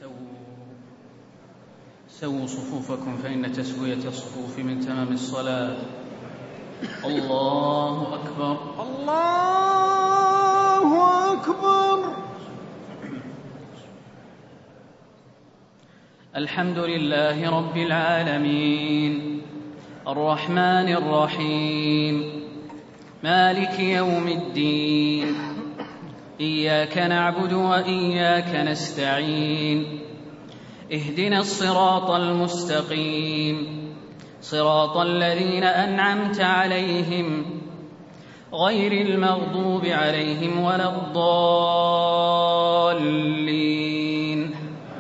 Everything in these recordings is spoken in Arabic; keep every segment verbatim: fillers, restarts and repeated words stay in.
سووا صفوفكم فإن تسوية الصفوف من تمام الصلاة. الله أكبر الله أكبر. الحمد لله رب العالمين الرحمن الرحيم مالك يوم الدين إياك نعبد وإياك نستعين اهدنا الصراط المستقيم صراط الذين أنعمت عليهم غير المغضوب عليهم ولا الضالين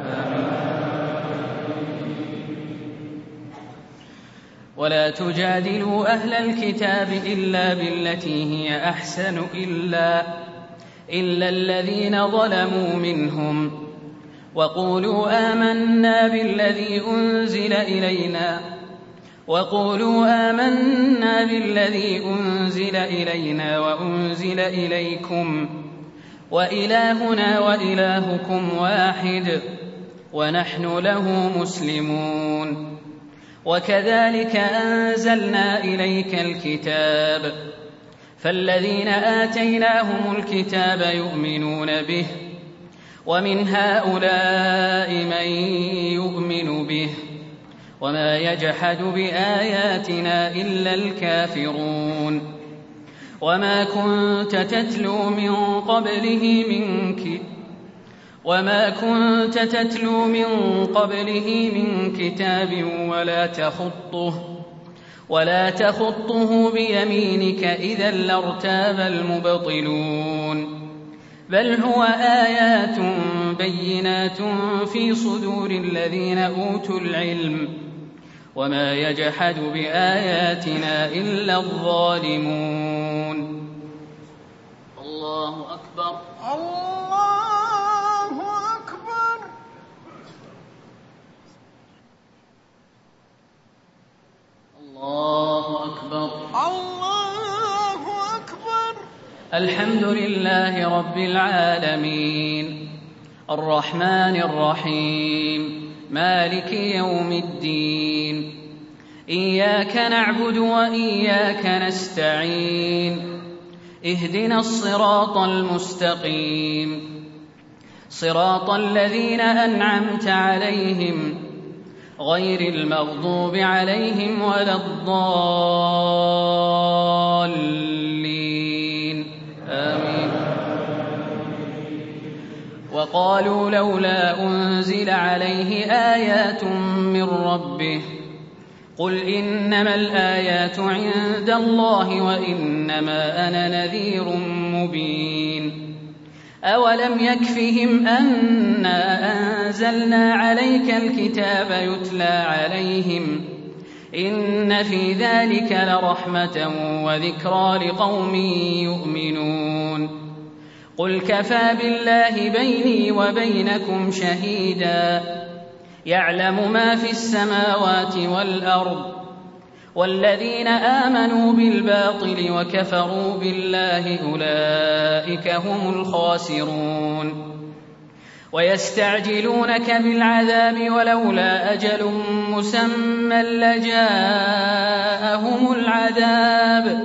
ولا تجادلوا أهل الكتاب إلا بالتي هي أحسن إلا, إلا الذين ظلموا منهم وقولوا آمنا بالذي أنزل إلينا وقولوا آمنا بالذي أنزل إلينا وأنزل إليكم وإلهنا وإلهكم واحد ونحن له مسلمون وكذلك أنزلنا إليك الكتاب فالذين آتيناهم الكتاب يؤمنون به ومن هؤلاء من يؤمن به وما يجحد بآياتنا إلا الكافرون وما كنت تتلو من قبله من كتاب وما كنت تتلو من قبله من كتاب ولا تخطه ولا تخطه بيمينك إذا لارتاب المبطلون بل هو آيات بينات في صدور الذين أوتوا العلم وما يجحد بآياتنا إلا الظالمون. الله أكبر الله أكبر. الله أكبر الله أكبر. الحمد لله رب العالمين الرحمن الرحيم مالك يوم الدين إياك نعبد وإياك نستعين اهدنا الصراط المستقيم صراط الذين أنعمت عليهم غير المغضوب عليهم ولا الضالين آمين. وقالوا لولا أنزل عليه آيات من ربه قل إنما الآيات عند الله وإنما أنا نذير مبين أولم يكفهم أنا أنزلنا عليك الكتاب يتلى عليهم إن في ذلك لرحمة وذكرى لقوم يؤمنون قل كفى بالله بيني وبينكم شهيدا يعلم ما في السماوات والأرض والذين آمنوا بالباطل وكفروا بالله أولئك هم الخاسرون ويستعجلونك بالعذاب ولولا أجل مسمى لجاءهم العذاب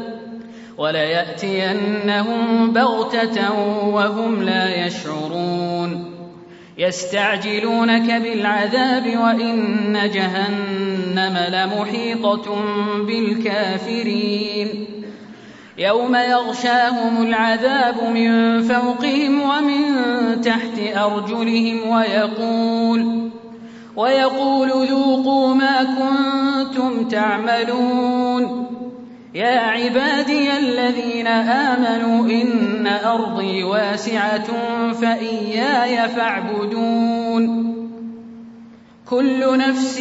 وليأتينهم بغتة وهم لا يشعرون يستعجلونك بالعذاب وإن جهنم لمحيطة بالكافرين يوم يغشاهم العذاب من فوقهم ومن تحت أرجلهم ويقول ويقول ذوقوا ما كنتم تعملون يا عبادي الذين آمنوا إن أرضي واسعة فإياي فاعبدون كل نفس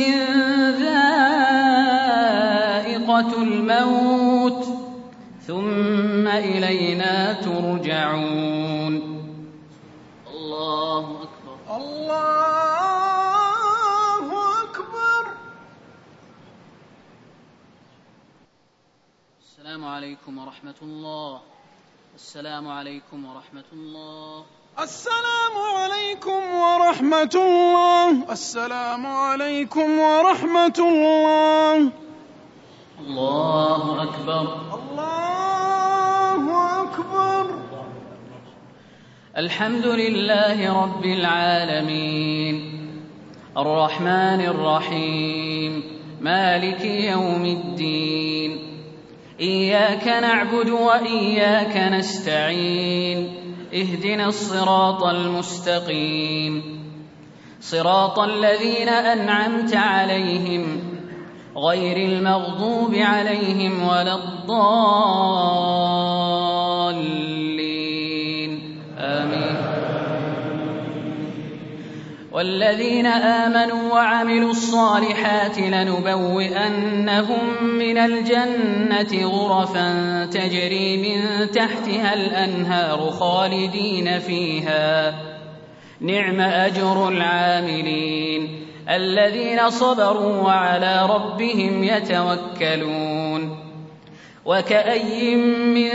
ذائقة الموت ثم إلينا ترجعون. الله أكبر الله أكبر. السلام عليكم ورحمة الله. السلام عليكم ورحمة الله. السلام عليكم ورحمة ورحمة الله. السلام عليكم ورحمة الله. الله أكبر. الله أكبر. الحمد لله رب العالمين الرحمن الرحيم مالك يوم الدين إياك نعبد وإياك نستعين اهدنا الصراط المستقيم صراط الذين أنعمت عليهم غير المغضوب عليهم ولا الضالين آمين. والذين آمنوا وعملوا الصالحات لنبوئنهم من الجنة غرفا تجري من تحتها الأنهار خالدين فيها نعم أجر العاملين الذين صبروا وعلى ربهم يتوكلون. وكأي من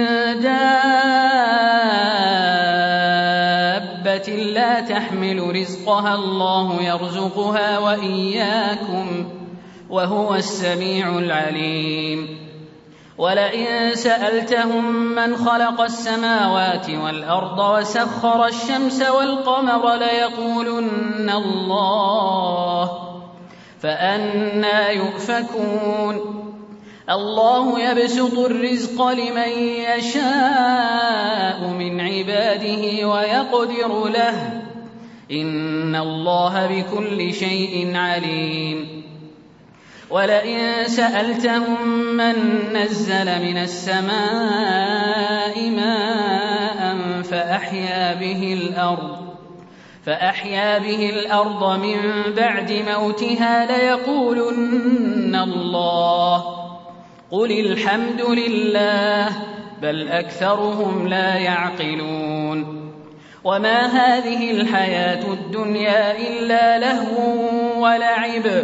دابة لا تحمل رزقها الله يرزقها وإياكم وهو السميع العليم. ولئن سألتهم من خلق السماوات والأرض وسخر الشمس والقمر ليقولن الله فأنى يؤفكون. الله يبسط الرزق لمن يشاء من عباده ويقدر له إن الله بكل شيء عليم. ولئن سألتهم من نزل من السماء ماء فأحيا به الأرض فأحيا به الأرض من بعد موتها ليقولن الله قل الحمد لله بل أكثرهم لا يعقلون. وما هذه الحياة الدنيا إلا لهو ولعب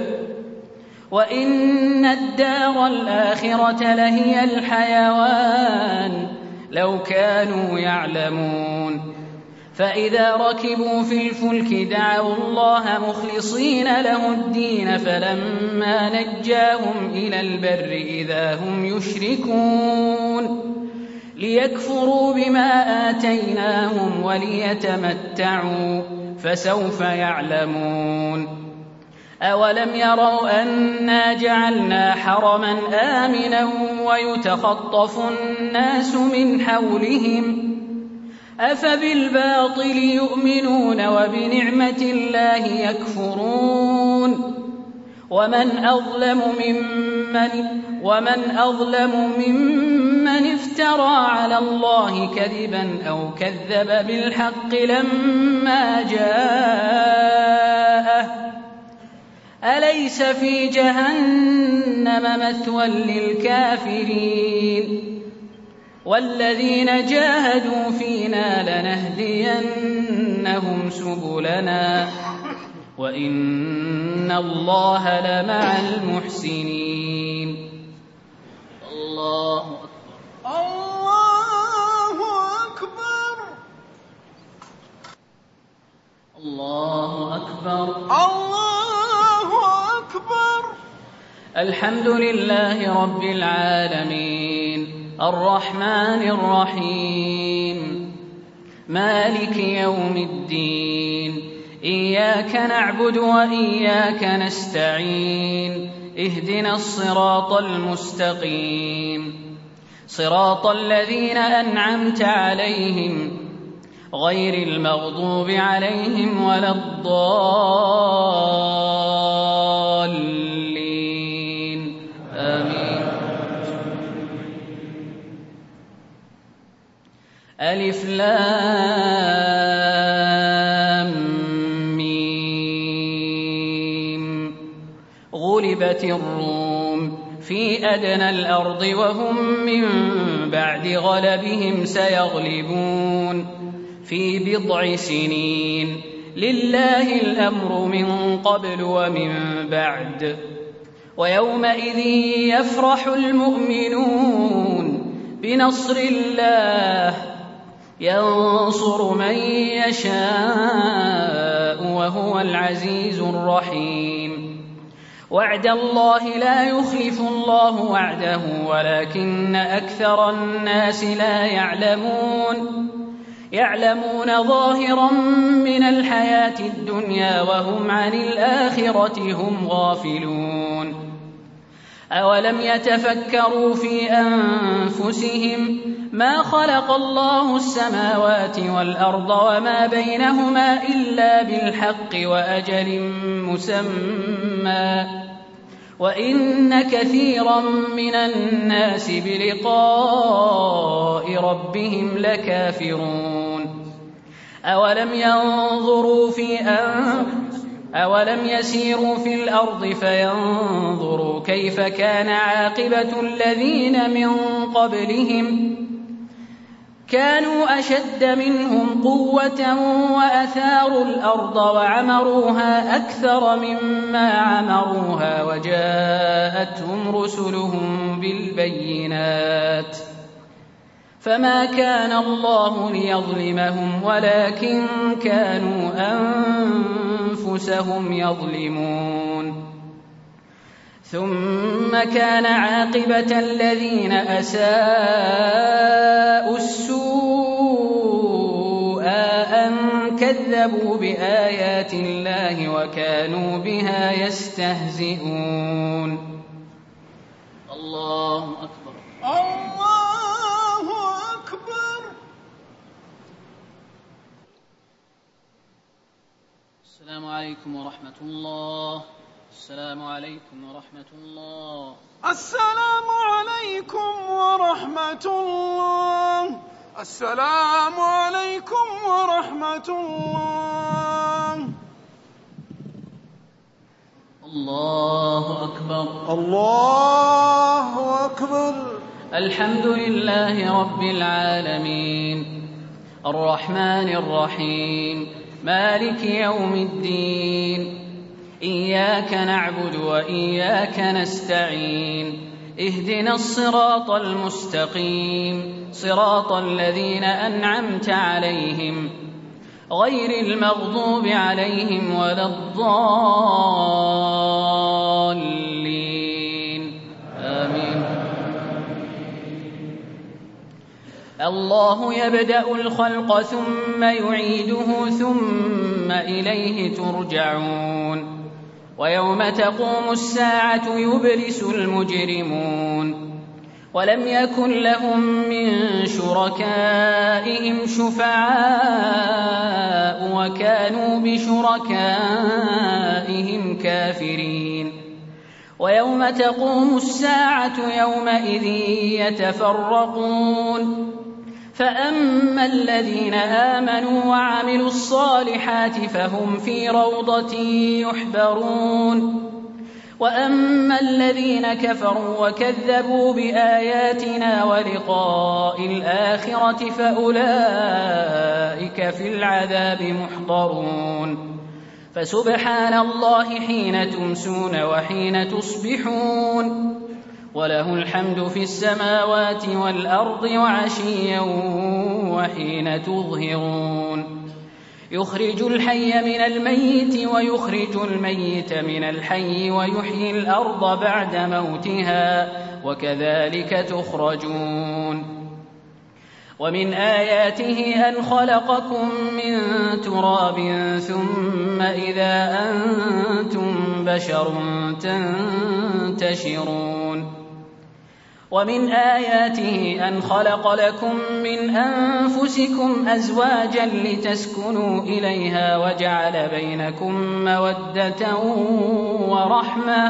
وإن الدار الآخرة لهي الحيوان لو كانوا يعلمون. فإذا ركبوا في الفلك دعوا الله مخلصين له الدين فلما نجاهم إلى البر إذا هم يشركون ليكفروا بما آتيناهم وليتمتعوا فسوف يعلمون. أولم يروا أنا جعلنا حرما آمنا ويتخطف الناس من حولهم أفبالباطل يؤمنون وبنعمة الله يكفرون. ومن أظلم ممن, ومن أظلم ممن افترى على الله كذبا أو كذب بالحق لما جاءه أليس في جهنم مثوى للكافرين. والذين جاهدوا فينا لنهدينهم سبلنا وإن الله لمع المحسنين. الله الله أكبر. الله أكبر. الله أكبر. الحمد لله رب العالمين الرحمن الرحيم مالك يوم الدين إياك نعبد وإياك نستعين اهدنا الصراط المستقيم صراط الذين أنعمت عليهم غير المغضوب عليهم ولا الضالين آمين. ألف لام ميم غلبت الروم في أدنى الأرض وهم من بعد غلبهم سيغلبون في بضع سنين لله الأمر من قبل ومن بعد ويومئذ يفرح المؤمنون بنصر الله ينصر من يشاء وهو العزيز الرحيم. وعد الله لا يخلف الله وعده ولكن أكثر الناس لا يعلمون يعلمون ظاهرا من الحياة الدنيا وهم عن الآخرة هم غافلون. أولم يتفكروا في أنفسهم ما خلق الله السماوات والأرض وما بينهما إلا بالحق وأجل مسمى وإن كثيرا من الناس بلقاء ربهم لكافرون. أولم ينظروا في أنفسهم أولم يسيروا في الأرض فينظروا كيف كان عاقبة الذين من قبلهم كانوا أشد منهم قوة وأثاروا الأرض وعمروها أكثر مما عمروها وجاءتهم رسلهم بالبينات فما كان الله ليظلمهم ولكن كانوا أنفسهم يظلمون. ثم كان عاقبة الذين أساءوا السوء أن كذبوا بآيات الله وكانوا بها يستهزئون. الله أكبر. الله أكبر. السلام عليكم ورحمة الله. السلام عليكم ورحمة الله. السلام عليكم ورحمة الله. السلام عليكم ورحمة الله. الله أكبر. الله أكبر. الحمد لله رب العالمين الرحمن الرحيم مالك يوم الدين إياك نعبد وإياك نستعين اهدنا الصراط المستقيم صراط الذين أنعمت عليهم غير المغضوب عليهم ولا الضالين آمين. الله يبدأ الخلق ثم يعيده ثم إليه ترجعون. ويوم تقوم الساعة يبلس المجرمون ولم يكن لهم من شركائهم شفعاء وكانوا بشركائهم كافرين. ويوم تقوم الساعة يومئذ يتفرقون فأما الذين آمنوا وعملوا الصالحات فهم في روضة يحبرون وأما الذين كفروا وكذبوا بآياتنا ولقاء الآخرة فأولئك في العذاب محضرون. فسبحان الله حين تمسون وحين تصبحون وله الحمد في السماوات والأرض وعشيا وحين تظهرون. يخرج الحي من الميت ويخرج الميت من الحي ويحيي الأرض بعد موتها وكذلك تخرجون. ومن آياته أن خلقكم من تراب ثم إذا أنتم بشر تنتشرون. ومن آياته أن خلق لكم من أنفسكم أزواجا لتسكنوا إليها وجعل بينكم مودة ورحمة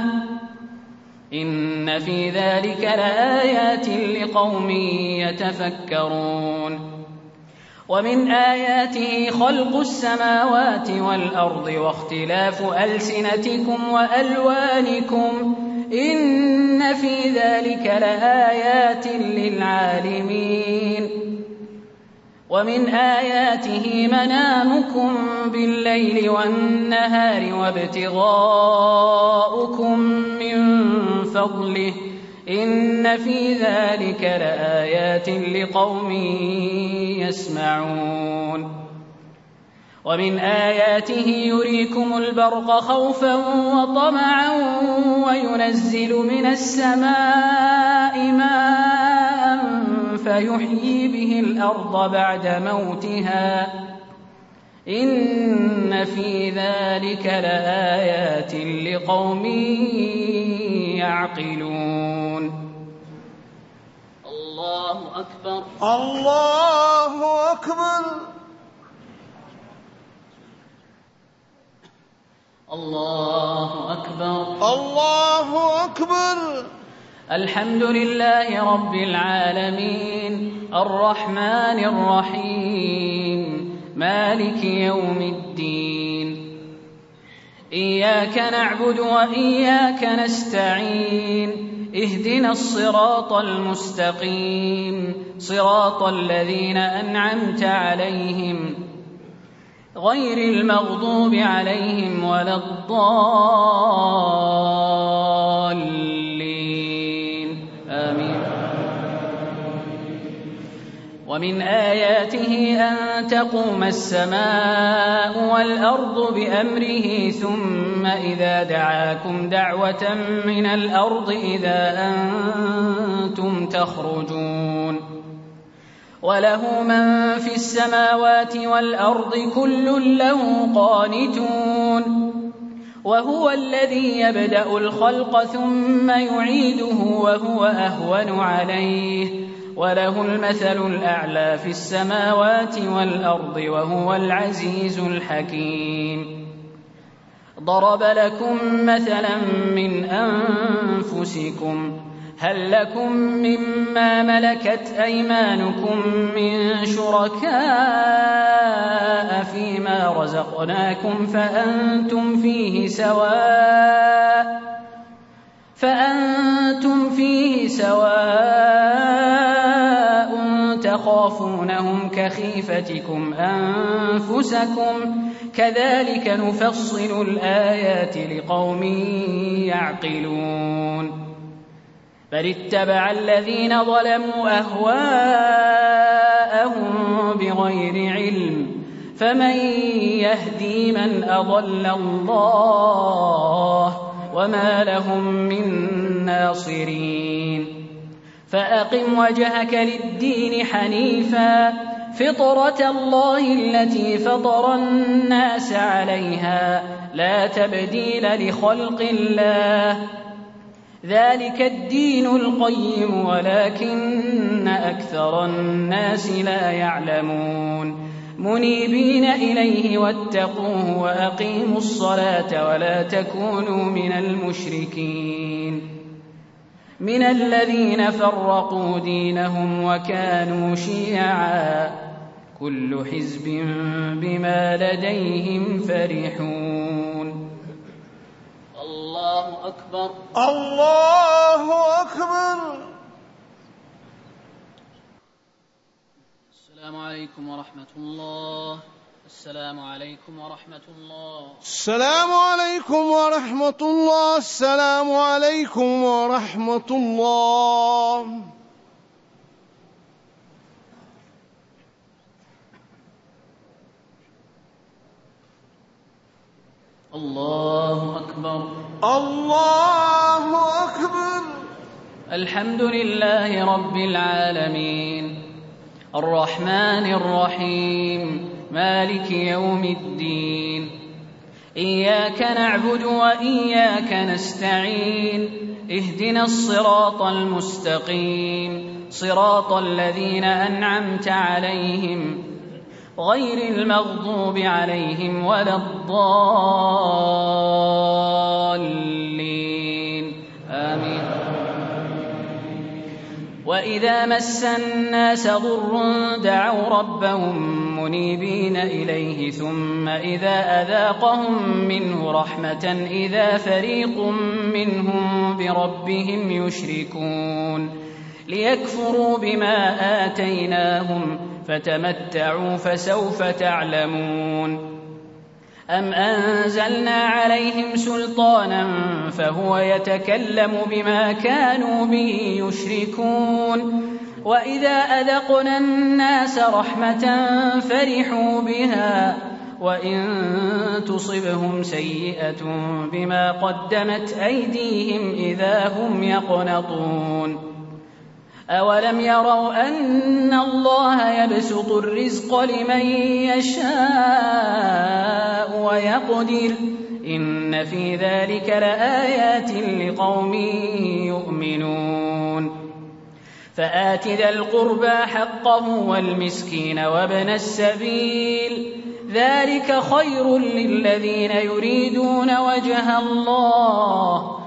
إن في ذلك لآيات لقوم يتفكرون. ومن آياته خلق السماوات والأرض واختلاف ألسنتكم وألوانكم إن في ذلك لآيات للعالمين. ومن آياته منامكم بالليل والنهار وابتغاؤكم من فضله إن في ذلك لآيات لقوم يسمعون. ومن آياته يريكم البرق خوفا وطمعا وينزل من السماء ماء فيحيي به الأرض بعد موتها إن في ذلك لآيات لقوم يعقلون. الله أكبر. الله أكبر. الله أكبر. الله أكبر. الحمد لله رب العالمين الرحمن الرحيم مالك يوم الدين إياك نعبد وإياك نستعين اهدنا الصراط المستقيم صراط الذين أنعمت عليهم غير المغضوب عليهم ولا الضالين آمين. ومن آياته أن تقوم السماء والأرض بأمره ثم إذا دعاكم دعوة من الأرض إذا أنتم تخرجون وله من في السماوات والأرض كل له قانتون وهو الذي يبدأ الخلق ثم يعيده وهو أهون عليه وله المثل الأعلى في السماوات والأرض وهو العزيز الحكيم. ضرب لكم مثلا من أنفسكم هل لكم مما ملكت أيمانكم من شركاء فيما رزقناكم فأنتم فيه سواء فأنتم فيه سواء تخافونهم كخيفتكم أنفسكم كذلك نفصل الآيات لقوم يعقلون. بل اتبع الذين ظلموا أهواءهم بغير علم فمن يهدي من أضل الله وما لهم من ناصرين. فأقم وجهك للدين حنيفا فطرة الله التي فطر الناس عليها لا تبديل لخلق الله ذلك الدين القيم ولكن أكثر الناس لا يعلمون. منيبين إليه واتقوه وأقيموا الصلاة ولا تكونوا من المشركين من الذين فرقوا دينهم وكانوا شيعا كل حزب بما لديهم فرحون. الله أكبر. الله أكبر. السلام عليكم ورحمة الله. السلام عليكم ورحمة الله. السلام عليكم ورحمة الله. السلام عليكم ورحمة الله. الله أكبر. الله أكبر. الحمد لله رب العالمين الرحمن الرحيم مالك يوم الدين إياك نعبد وإياك نستعين اهدنا الصراط المستقيم صراط الذين أنعمت عليهم غير المغضوب عليهم ولا الضالين آمين. وإذا مس الناس ضر دعوا ربهم منيبين إليه ثم إذا أذاقهم منه رحمة إذا فريق منهم بربهم يشركون ليكفروا بما آتيناهم فتمتعوا فسوف تعلمون. أم أنزلنا عليهم سلطانا فهو يتكلم بما كانوا به يشركون وإذا أذقنا الناس رحمة فرحوا بها وإن تصبهم سيئة بما قدمت أيديهم إذا هم يقنطون أولم يروا أن الله يبسط الرزق لمن يشاء ويقدر إن في ذلك لآيات لقوم يؤمنون فآت ذا القربى حقه والمسكين وابن السبيل ذلك خير للذين يريدون وجه الله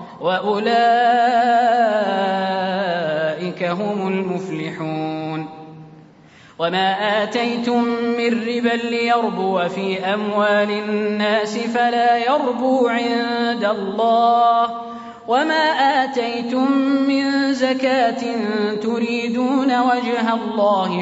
وأولئك هم المفلحون وما آتيتم من ربا ليربو في أموال الناس فلا يربو عند الله وما آتيتم من زكاة تريدون وجه الله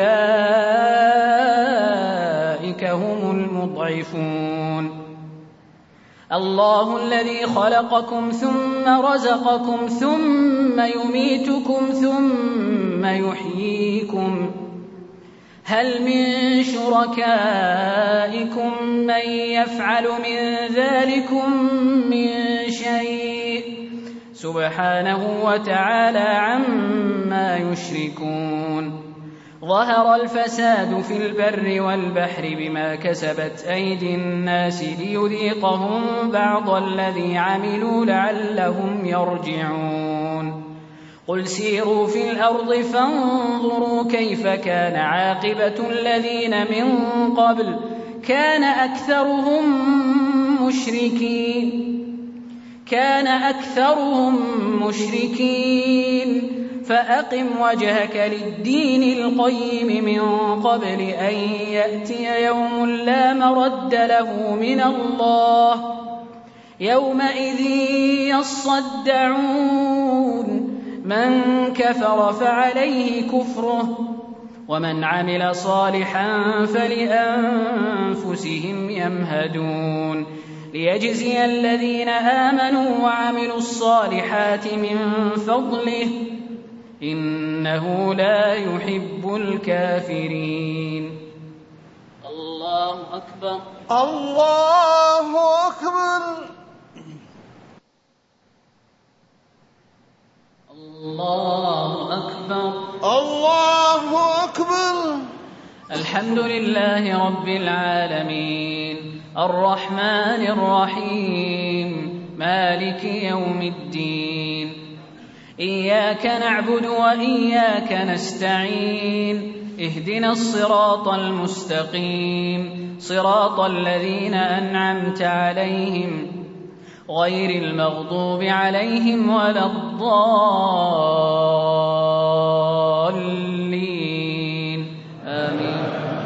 فأولئك هم المضعفون الله الذي خلقكم ثم رزقكم ثم يميتكم ثم يحييكم هل من شركائكم من يفعل من ذلكم من شيء سبحانه وتعالى عما يشركون ظهر الفساد في البر والبحر بما كسبت أيدي الناس ليذيقهم بعض الذي عملوا لعلهم يرجعون قل سيروا في الأرض فانظروا كيف كان عاقبة الذين من قبل كان أكثرهم مشركين كان أكثرهم مشركين فأقم وجهك للدين القيم من قبل أن يأتي يوم لا مرد له من الله يومئذ يصدعون من كفر فعليه كفره ومن عمل صالحا فلأنفسهم يمهدون ليجزي الذين آمنوا وعملوا الصالحات من فضله إنه لا يحب الكافرين الله أكبر الله أكبر الله أكبر الله أكبر الحمد لله رب العالمين الرحمن الرحيم مالك يوم الدين إياك نعبد وإياك نستعين اهدنا الصراط المستقيم صراط الذين أنعمت عليهم غير المغضوب عليهم ولا الضالين آمين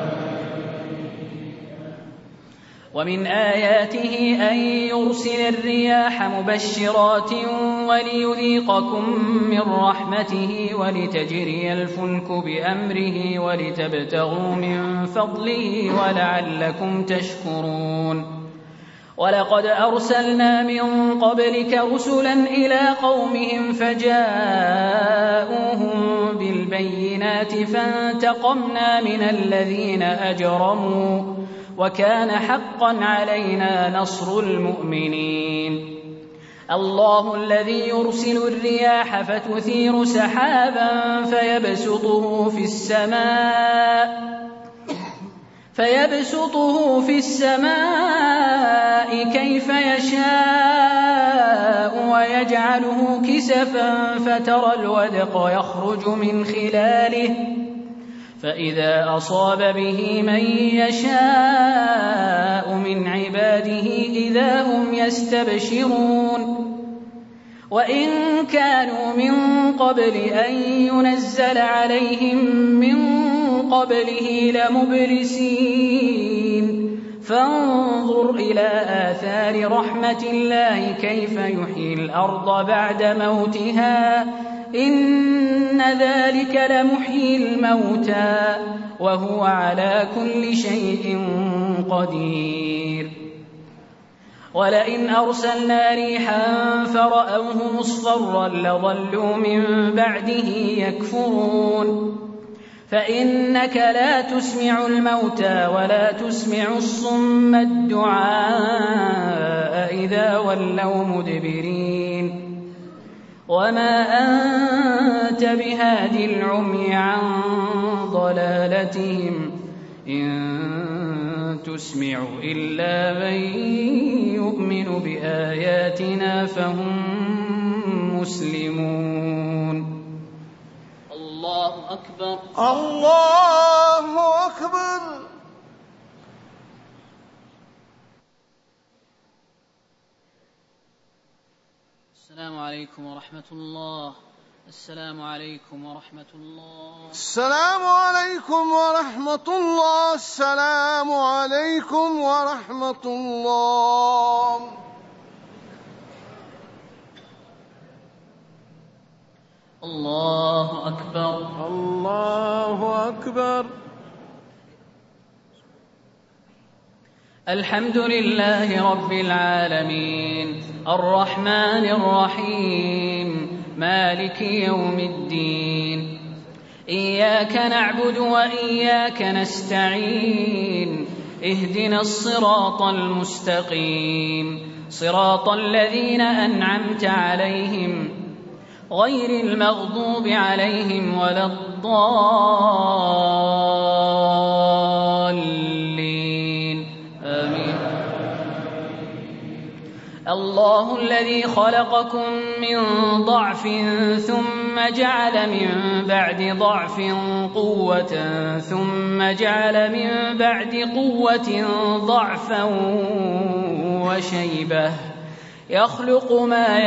ومن آياته أن يرسل الرياح مبشرات وليذيقكم من رحمته ولتجري الفلك بأمره ولتبتغوا من فضله ولعلكم تشكرون ولقد أرسلنا من قبلك رسلا إلى قومهم فجاءوهم بالبينات فانتقمنا من الذين أجرموا وكان حقا علينا نصر المؤمنين الله الذي يرسل الرياح فتثير سحابا فيبسطه في السماء فيبسطه في السماء كيف يشاء ويجعله كسفا فترى الودق يخرج من خلاله فإذا أصاب به من يشاء من عباده إذا هم يستبشرون وإن كانوا من قبل أن ينزل عليهم من قبله لمبلسين فانظر إلى آثار رحمة الله كيف يحيي الأرض بعد موتها إن ذلك لمحيي الموتى وهو على كل شيء قدير ولئن أرسلنا ريحا فرأوه مصفرا لظلوا من بعده يكفرون فإنك لا تسمع الموتى ولا تسمع الصم الدعاء إذا ولوا مدبرين وما أنت بهاد العمي عن ضلالتهم إن تسمع إلا من يؤمن بآياتنا فهم مسلمون. الله أكبر. الله أكبر. السلام عليكم ورحمة الله. السلام عليكم ورحمة الله. السلام عليكم ورحمة الله. السلام عليكم ورحمة الله. الله أكبر. الله أكبر. الحمد لله رب العالمين الرحمن الرحيم مالك يوم الدين إياك نعبد وإياك نستعين اهدنا الصراط المستقيم صراط الذين أنعمت عليهم غير المغضوب عليهم ولا الضالين آمين. الله الذي خلقكم من ضعف ثم جعل من بعد ضعف قوة ثم جعل من بعد قوة ضعفا وشيبة يخلق ما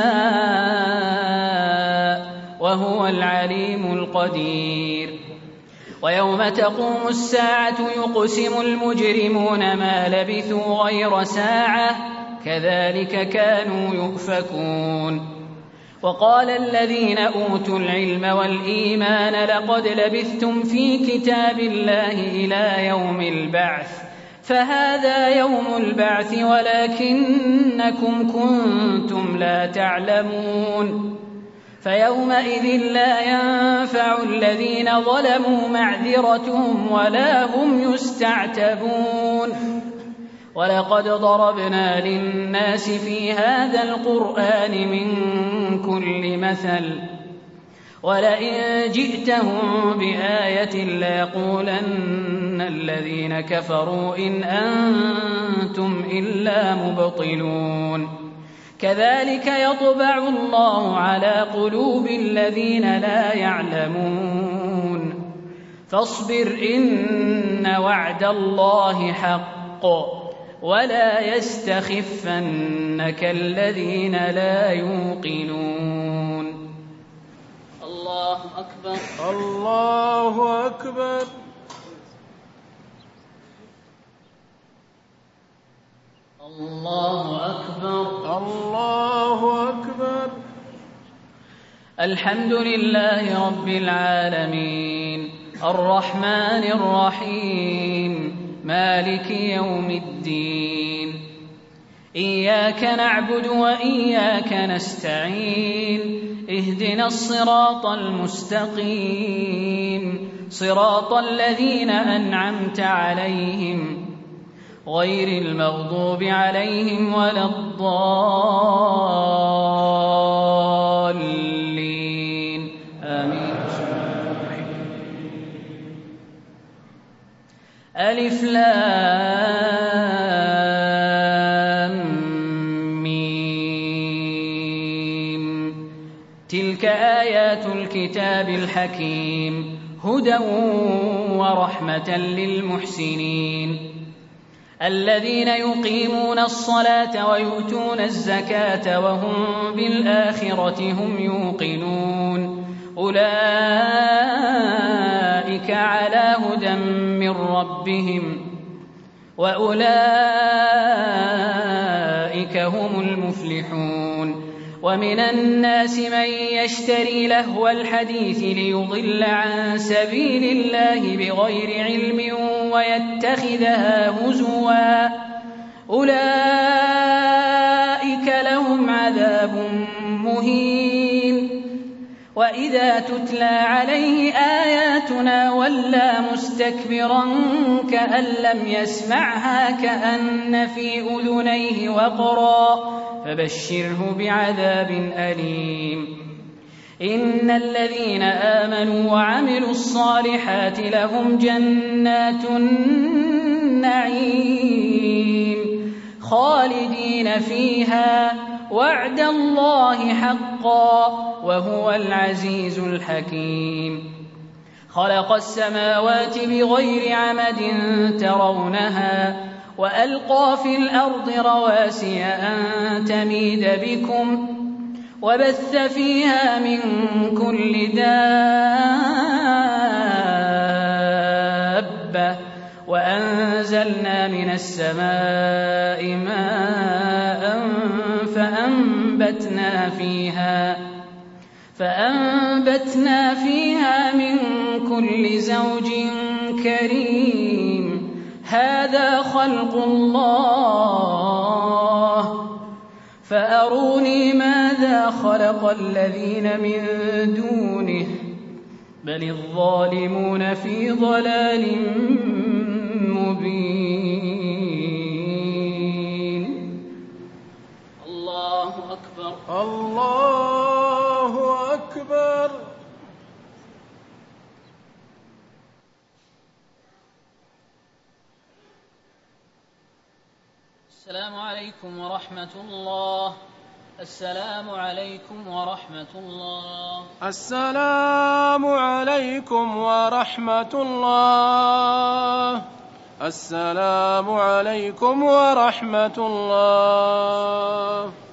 يشاء وهو العليم القدير. ويوم تقوم الساعة يقسم المجرمون ما لبثوا غير ساعة كذلك كانوا يؤفكون. وقال الذين أوتوا العلم والإيمان لقد لبثتم في كتاب الله إلى يوم البعث فهذا يوم البعث ولكنكم كنتم لا تعلمون. فيومئذ لا ينفع الذين ظلموا معذرتهم ولا هم يستعتبون. ولقد ضربنا للناس في هذا القرآن من كل مثل ولئن جئتهم بآية ليقولن الذين كفروا إن أنتم إلا مبطلون. كذلك يطبع الله على قلوب الذين لا يعلمون. فاصبر إن وعد الله حق ولا يستخفنك الذين لا يوقنون. الله أكبر. الله أكبر. الله أكبر. الله أكبر. الحمد لله رب العالمين الرحمن الرحيم مالك يوم الدين إياك نعبد وإياك نستعين اهدنا الصراط المستقيم صراط الذين أنعمت عليهم غير المغضوب عليهم ولا الضالين آمين. ألف لام ميم تلك آيات الكتاب الحكيم هدى ورحمة للمحسنين الذين يقيمون الصلاة ويؤتون الزكاة وهم بالآخرة هم يوقنون أولئك على هدى من ربهم وأولئك هم المفلحون. ومن الناس من يشتري لهو الحديث ليضل عن سبيل الله بغير علم ويتخذها هزوا أولئك لهم عذاب مهين. وإن وإذا تتلى عليه آياتنا ولى مستكبرا كأن لم يسمعها كأن في أذنيه وقرا فبشره بعذاب أليم إن الذين آمنوا وعملوا الصالحات لهم جنات النعيم خالدين فيها وعد الله حقا وهو العزيز الحكيم خلق السماوات بغير عمد ترونها وألقى في الأرض رواسي أن تميد بكم وبث فيها من كل دابة وأنزلنا من السماء ماء فأنبتنا فيها فأنبتنا فيها من كل زوج كريم هذا خلق الله فأروني ماذا خلق الذين من دونه بل الظالمون في ضلال مبين الله أكبر الله أكبر. السلام عليكم ورحمة الله. السلام عليكم ورحمة الله. السلام عليكم ورحمة الله. السلام عليكم ورحمة الله.